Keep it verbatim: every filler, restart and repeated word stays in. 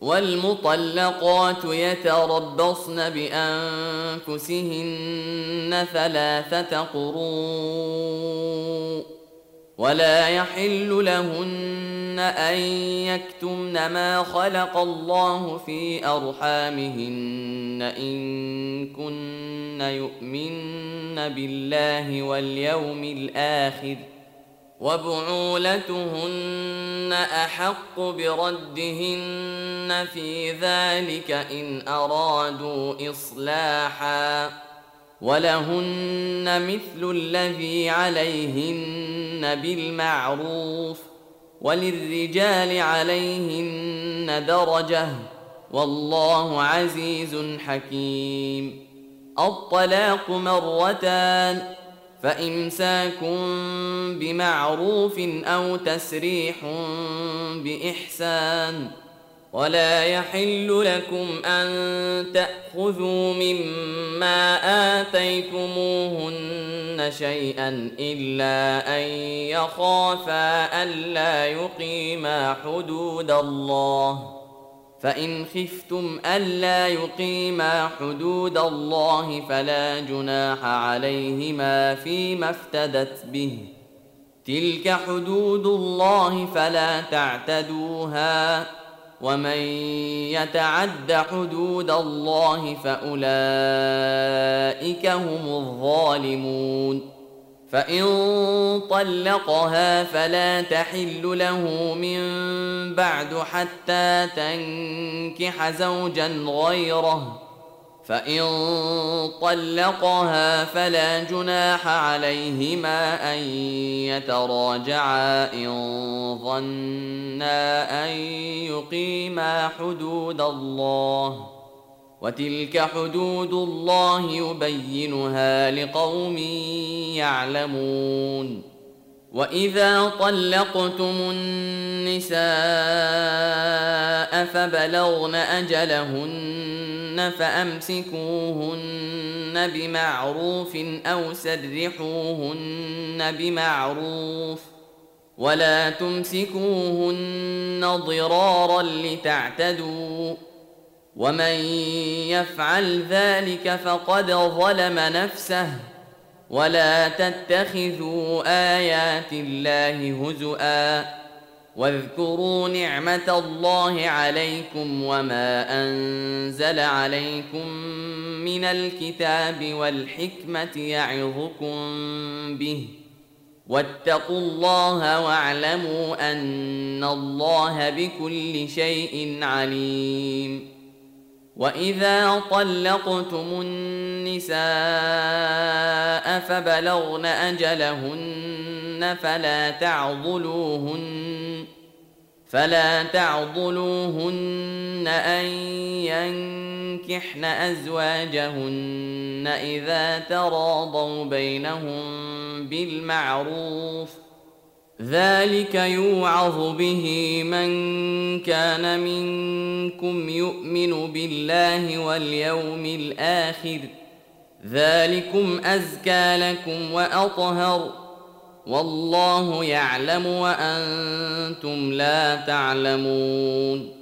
والمطلقات يتربصن بأنفسهن ثلاثة قروء ولا يحل لهن أن يكتمن ما خلق الله في أرحامهن إن كن يؤمن بالله واليوم الآخر وبعولتهن أحق بردهن في ذلك إن أرادوا إصلاحا ولهن مثل الذي عليهن بالمعروف وللرجال عليهن درجة والله عزيز حكيم. الطلاق مرتان فإمساك بمعروف أو تسريح بإحسان ولا يحل لكم أن تأخذوا مما آتيتموهن شيئا إلا أن يخافا ألا يقيما حدود الله فإن خفتم ألا يقيما حدود الله فلا جناح عليهما فيما افتدت به تلك حدود الله فلا تعتدوها ومن يتعد حدود الله فأولئك هم الظالمون. فإن طلقها فلا تحل له من بعد حتى تنكح زوجا غيره فإن طلقها فلا جناح عليهما أن يتراجعا إن ظنا أن يقيما حدود الله وتلك حدود الله يبينها لقوم يعلمون. وإذا طلقتم النساء فبلغن أجلهن فأمسكوهن بمعروف أو سرحوهن بمعروف ولا تمسكوهن ضرارا لتعتدوا ومن يفعل ذلك فقد ظلم نفسه ولا تتخذوا آيات الله هزؤا واذكروا نعمة الله عليكم وما أنزل عليكم من الكتاب والحكمة يعظكم به واتقوا الله واعلموا أن الله بكل شيء عليم. وإذا طلقتم النساء فبلغن أجلهن فلا تعضلوهن فلا تعضلوهن أن ينكحن أزواجهن إذا تراضوا بينهم بالمعروف ذلك يوعظ به من كان منكم يؤمن بالله واليوم الآخر ذلكم أزكى لكم وأطهر والله يعلم وأنتم لا تعلمون.